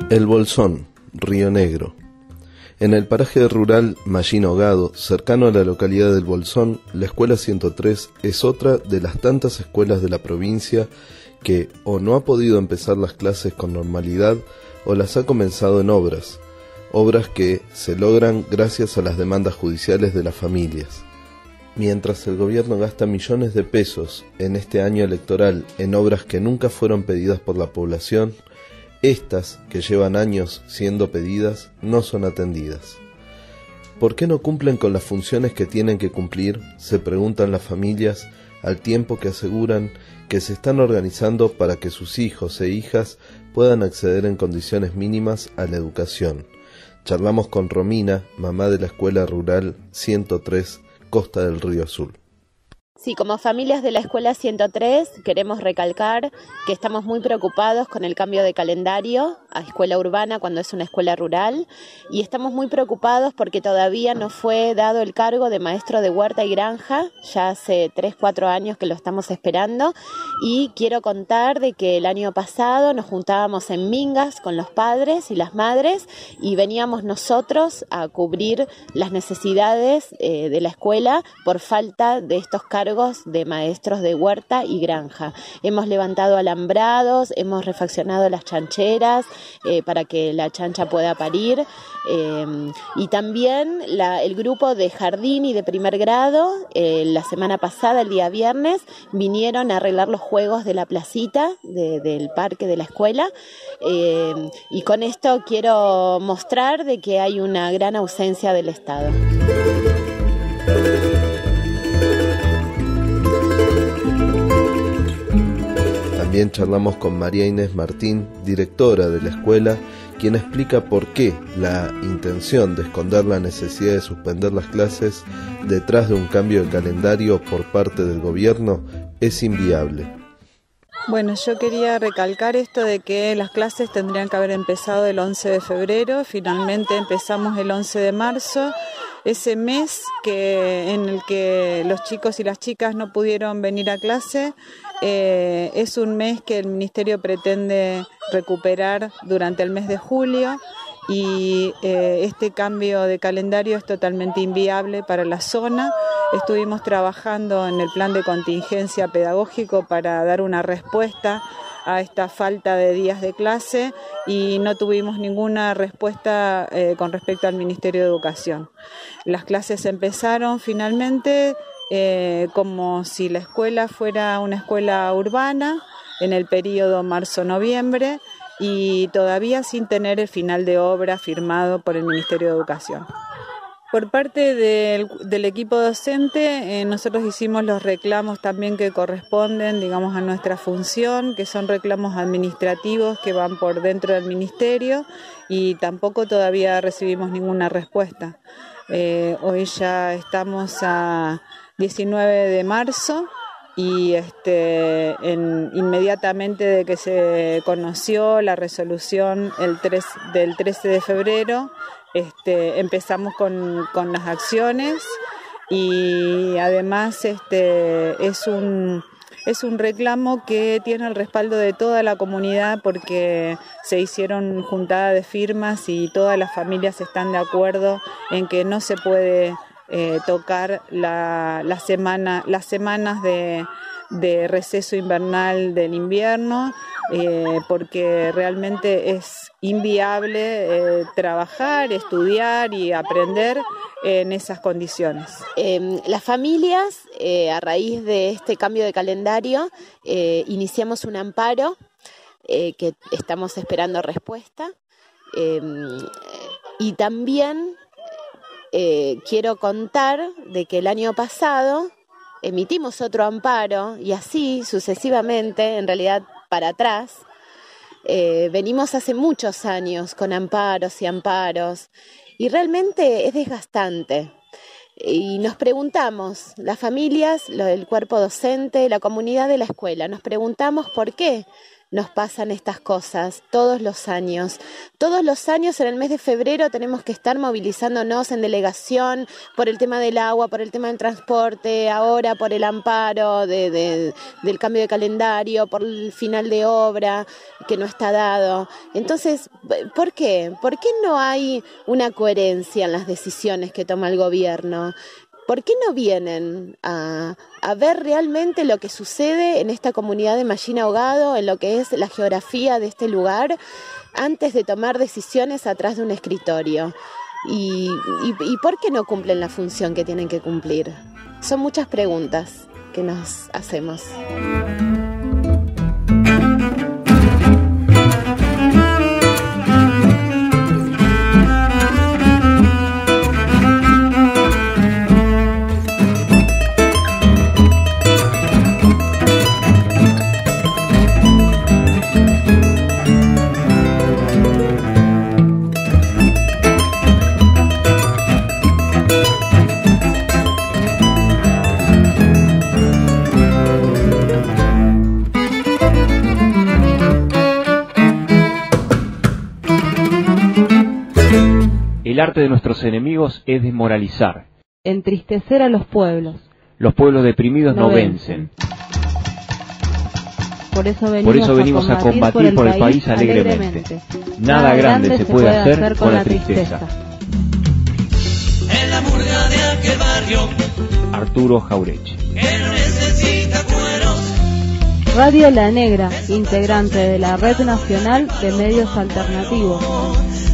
El Bolsón, Río Negro. En el paraje rural Mallín Hogado, cercano a la localidad del Bolsón, la Escuela 103 es otra de las tantas escuelas de la provincia que o no ha podido empezar las clases con normalidad o las ha comenzado en obras que se logran gracias a las demandas judiciales de las familias. Mientras el gobierno gasta millones de pesos en este año electoral en obras que nunca fueron pedidas por la población, estas, que llevan años siendo pedidas, no son atendidas. ¿Por qué no cumplen con las funciones que tienen que cumplir?, se preguntan las familias, al tiempo que aseguran que se están organizando para que sus hijos e hijas puedan acceder en condiciones mínimas a la educación. Charlamos con Romina, mamá de la Escuela Rural 103, Costa del Río Azul. Sí, como familias de la Escuela 103 queremos recalcar que estamos muy preocupados con el cambio de calendario a escuela urbana cuando es una escuela rural, y estamos muy preocupados porque todavía no fue dado el cargo de maestro de huerta y granja. Ya hace 3-4 años que lo estamos esperando, y quiero contar de que el año pasado nos juntábamos en Mingas con los padres y las madres y veníamos nosotros a cubrir las necesidades de la escuela por falta de estos cargos de maestros de huerta y granja. Hemos levantado alambrados, hemos refaccionado las chancheras para que la chancha pueda parir, y también el grupo de jardín y de primer grado la semana pasada, el día viernes, vinieron a arreglar los juegos de la placita del parque de la escuela, y con esto quiero mostrar de que hay una gran ausencia del Estado. También charlamos con María Inés Martín, directora de la escuela, quien explica por qué la intención de esconder la necesidad de suspender las clases detrás de un cambio de calendario por parte del gobierno es inviable. Bueno, yo quería recalcar esto de que las clases tendrían que haber empezado el 11 de febrero, finalmente empezamos el 11 de marzo, ese mes en el que los chicos y las chicas no pudieron venir a clase. Es un mes que el Ministerio pretende recuperar durante el mes de julio, y este cambio de calendario es totalmente inviable para la zona. Estuvimos trabajando en el plan de contingencia pedagógico para dar una respuesta a esta falta de días de clase y no tuvimos ninguna respuesta con respecto al Ministerio de Educación. Las clases empezaron finalmente como si la escuela fuera una escuela urbana en el periodo marzo-noviembre, y todavía sin tener el final de obra firmado por el Ministerio de Educación. Por parte del equipo docente, nosotros hicimos los reclamos también que corresponden, digamos, a nuestra función, que son reclamos administrativos que van por dentro del Ministerio, y tampoco todavía recibimos ninguna respuesta. Hoy ya estamos a 19 de marzo y inmediatamente de que se conoció la resolución del 13 de febrero, empezamos con las acciones, y además es un reclamo que tiene el respaldo de toda la comunidad, porque se hicieron juntadas de firmas y todas las familias están de acuerdo en que no se puede tocar las semanas de receso invernal del invierno, porque realmente es inviable trabajar, estudiar y aprender en esas condiciones. Las familias, a raíz de este cambio de calendario, iniciamos un amparo que estamos esperando respuesta, y también quiero contar de que el año pasado emitimos otro amparo, y así sucesivamente, en realidad para atrás. Venimos hace muchos años con amparos y amparos, y realmente es desgastante. Y nos preguntamos, las familias, el cuerpo docente, la comunidad de la escuela, nos preguntamos por qué nos pasan estas cosas todos los años. Todos los años en el mes de febrero tenemos que estar movilizándonos en delegación por el tema del agua, por el tema del transporte, ahora por el amparo del cambio de calendario, por el final de obra que no está dado. Entonces, ¿por qué? ¿Por qué no hay una coherencia en las decisiones que toma el gobierno? ¿Por qué no vienen a ver realmente lo que sucede en esta comunidad de Mallín Ahogado, en lo que es la geografía de este lugar, antes de tomar decisiones atrás de un escritorio? ¿Y por qué no cumplen la función que tienen que cumplir? Son muchas preguntas que nos hacemos. El arte de nuestros enemigos es desmoralizar. Entristecer a los pueblos. Los pueblos deprimidos no vencen. Por eso venimos a combatir por el país alegremente. Nada grande se puede hacer con la tristeza. En la murga de aquel barrio, Arturo Jaureche. que no necesita cueros. Radio La Negra, integrante de la Red Nacional de Medios Alternativos.